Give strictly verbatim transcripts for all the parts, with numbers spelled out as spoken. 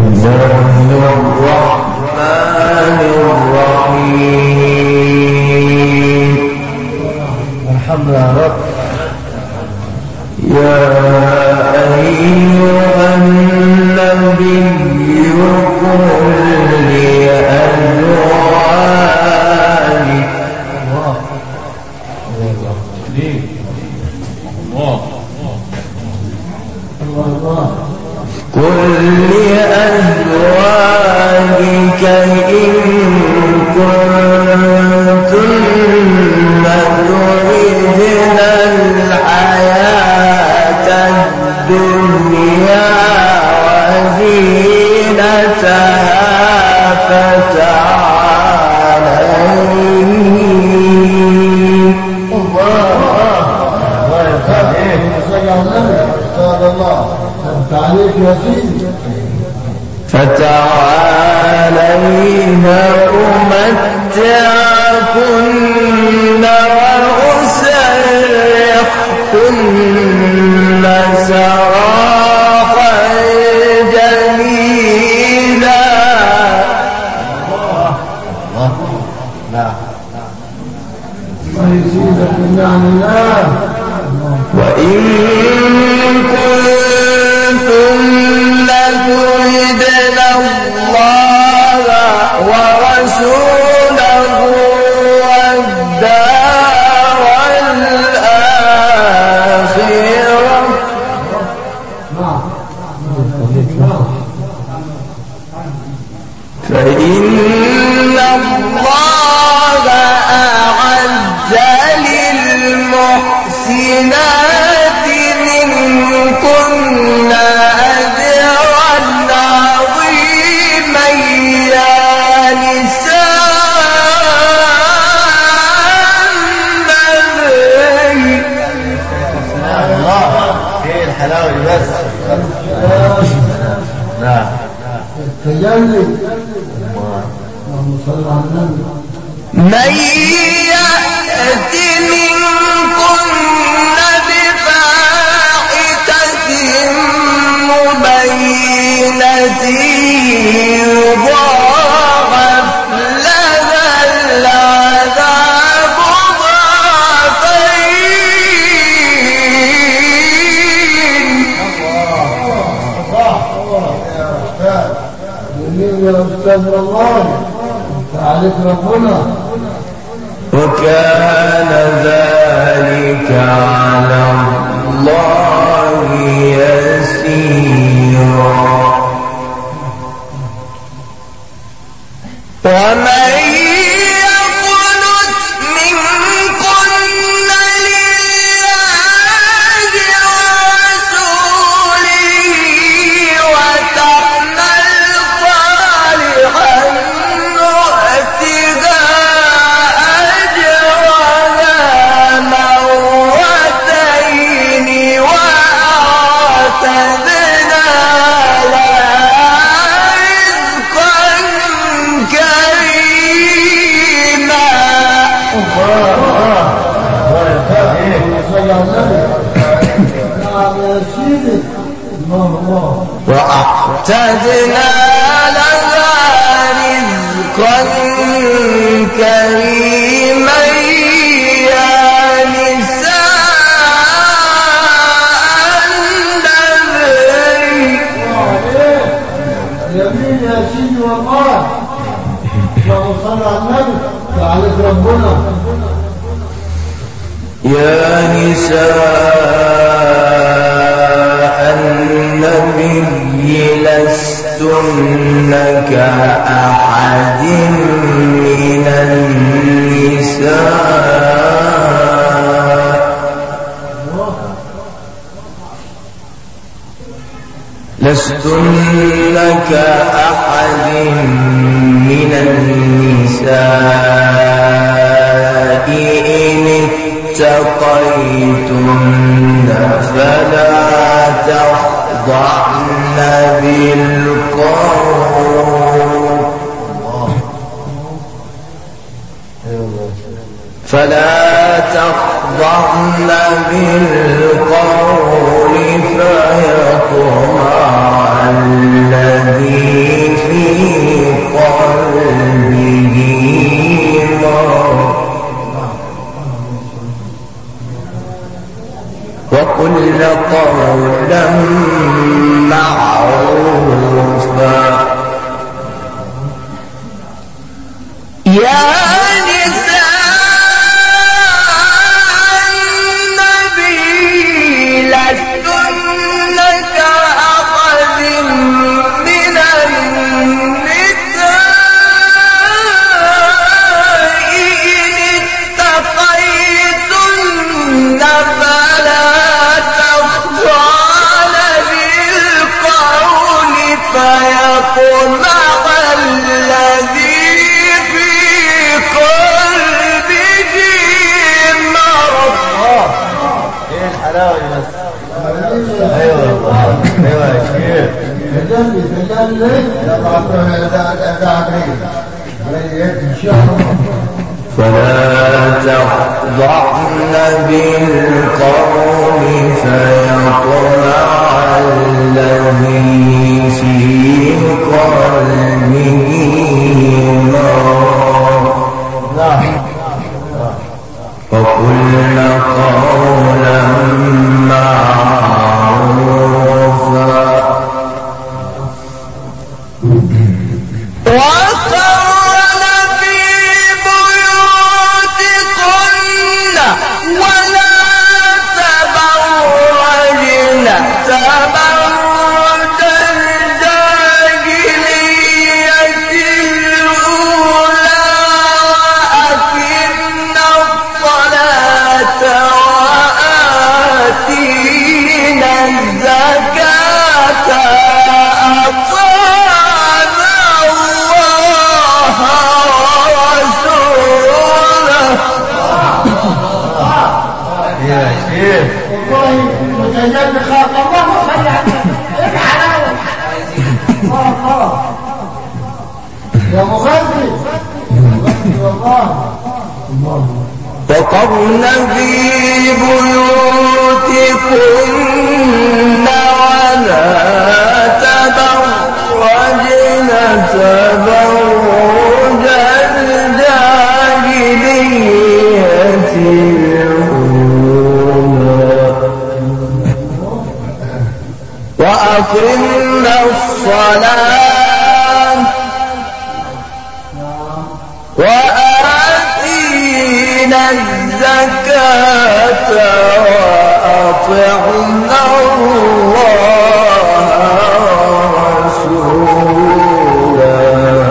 وكان ذلك على الله يسيرا ومن يقنت منكن لله ورسوله وتعمل صالحا نؤتها أجرها مرتين وأعتدنا لها رزقا كريما. وأعتدنا لها رزقا كريما يا نساء النبي. يمين يا سيدي والله. اللهم صل على النبي وعليك ربنا. يا نساء النبي لستن كأحد من النساء لستن كأحد من النساء إن اتقيتن فلا تخضعن بالقول فلا تخضعن تخضعن بالقول فيطمع الذي في قلبه مرض وقل قولا معروفا يا فلا تخضعن بالقول فيطمع الذي في قلبه مرض وقل قولا معروفا وقرن في بيوتكن ولا تبرجن تبرج الجاهلية الأولى وأقمنا الصلاة وآتينا الزكاة وأطعنا الله ورسوله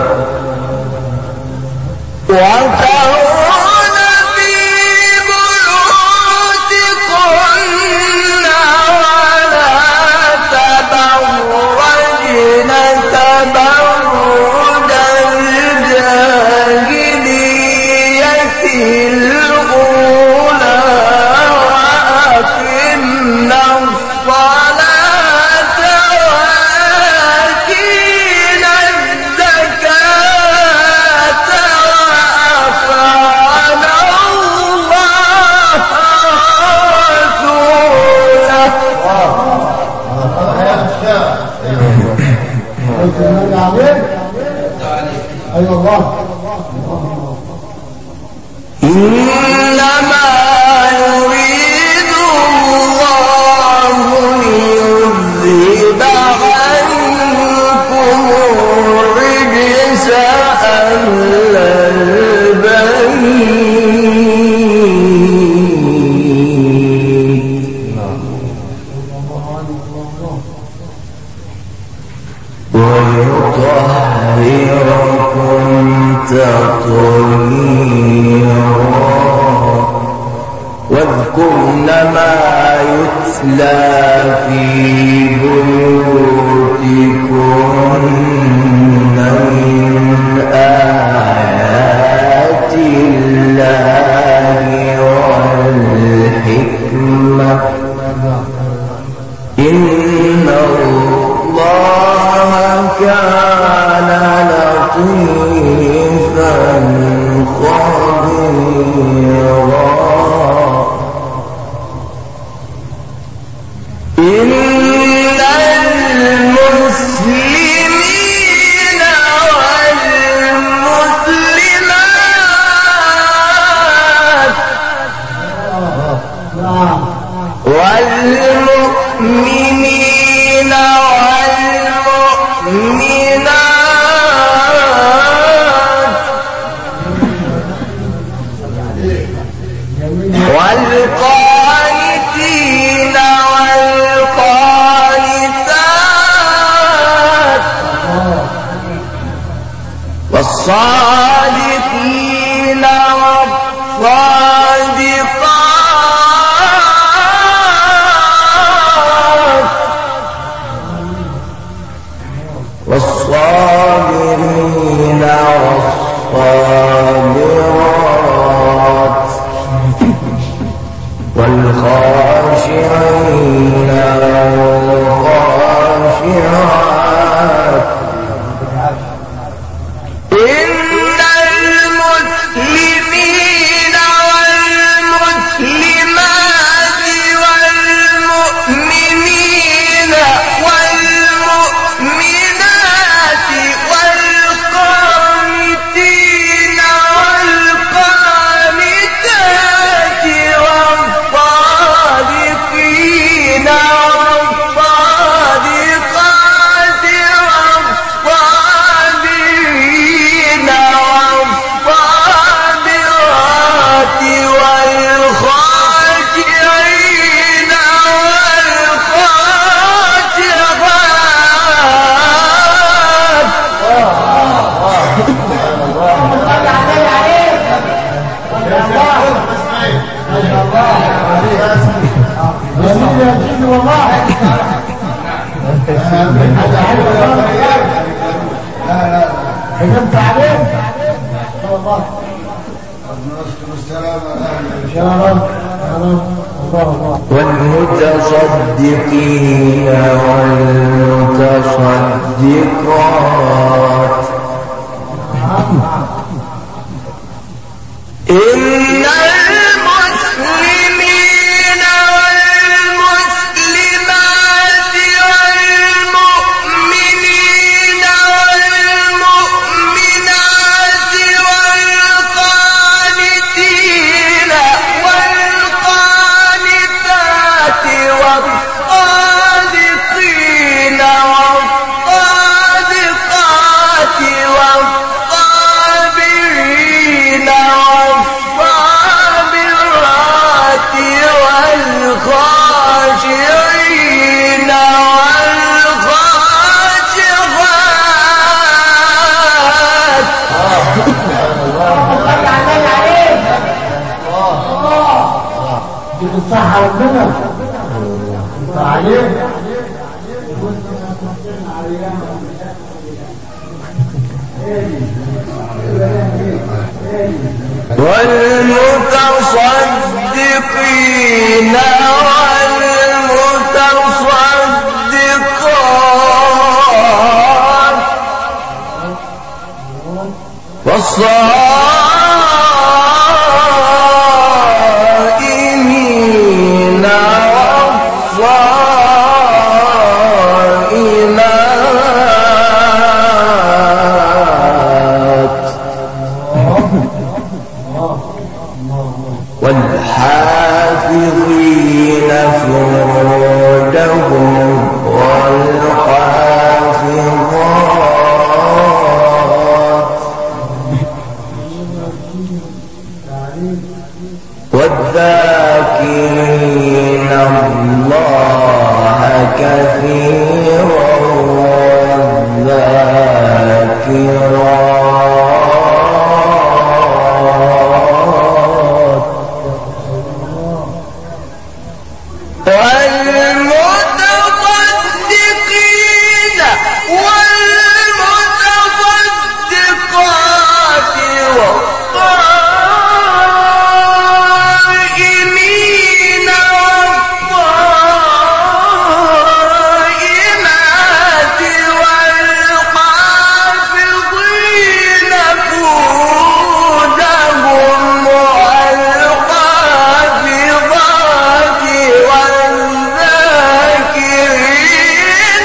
وقرن في بيوتكن ولا تبرجن تبرج الجاهلية الأولى وأقمنا الصلاة وآتينا الزكاة وأطعنا الله ورسوله. أيوة الله. إنما يريد الله ليذهب عنكم الرجس أهل البيت ويطهركم تطهيرا واذكرن ما يتلى في بيوتكن من آيات الله والحكمة إن الله كان لطيفا خبيرا. والصابرين والصابرات والخاشعين والخاشعات إن المسلمين والمسلمات والمؤمنين والمؤمنات والقانتين والقانتات والصادقين والصادقات والصابرين والصابرات والخاشعين حكمت عليه الله والمتصدقين والمتصدقات إن المسلمين والمسلمات والمؤمنين والمؤمنات والقانتين والقانتات والصادقين والصادقات والصابرين والصابرات والخاشعين والخاشعات دي الصحة والمنى انت عليه والمتصدقين والمتصدقات والصائمين والصائمات والحافظين فروجهم والحافظات والذاكرين الله كثيرا والذاكرات والمتصدقين والمتصدقات والصائمين والصائمات والحافظين فروجهم والحافظات والذاكرين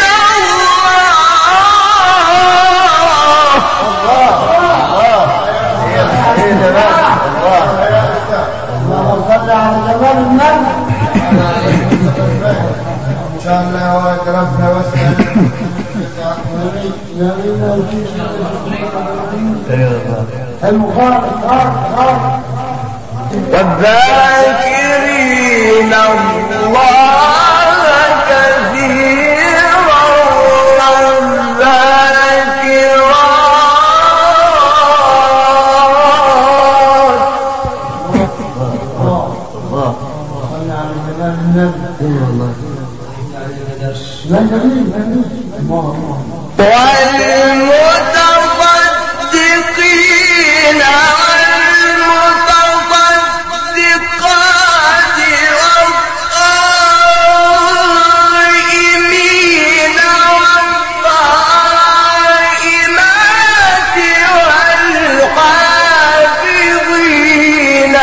اللهم صل على جمال النبي ان شاء الله واترفنا واسال المخالف والذاكرين الله كثيرا والذاكرات لا جميل جميل الله الله والمتصدقين والمتصدقات والصائمين والصائمات والحافظين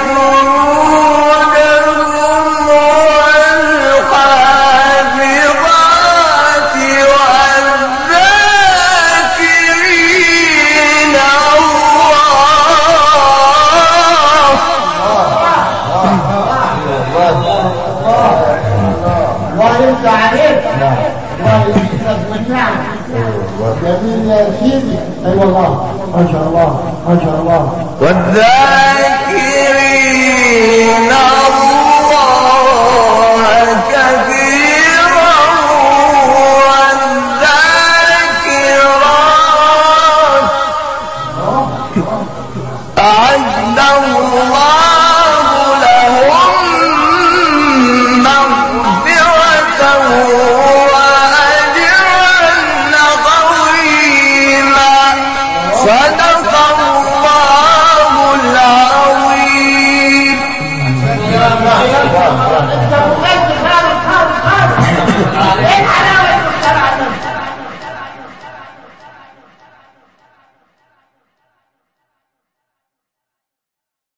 فروجهم والحافظات والذاكرين الله يرضى عليك الله يرزقك بالنعم جميل يا سيدي اي والله ما شاء الله ما شاء الله والذاكرين الله كثيرا والذاكرات أعد الله لهم مغفرة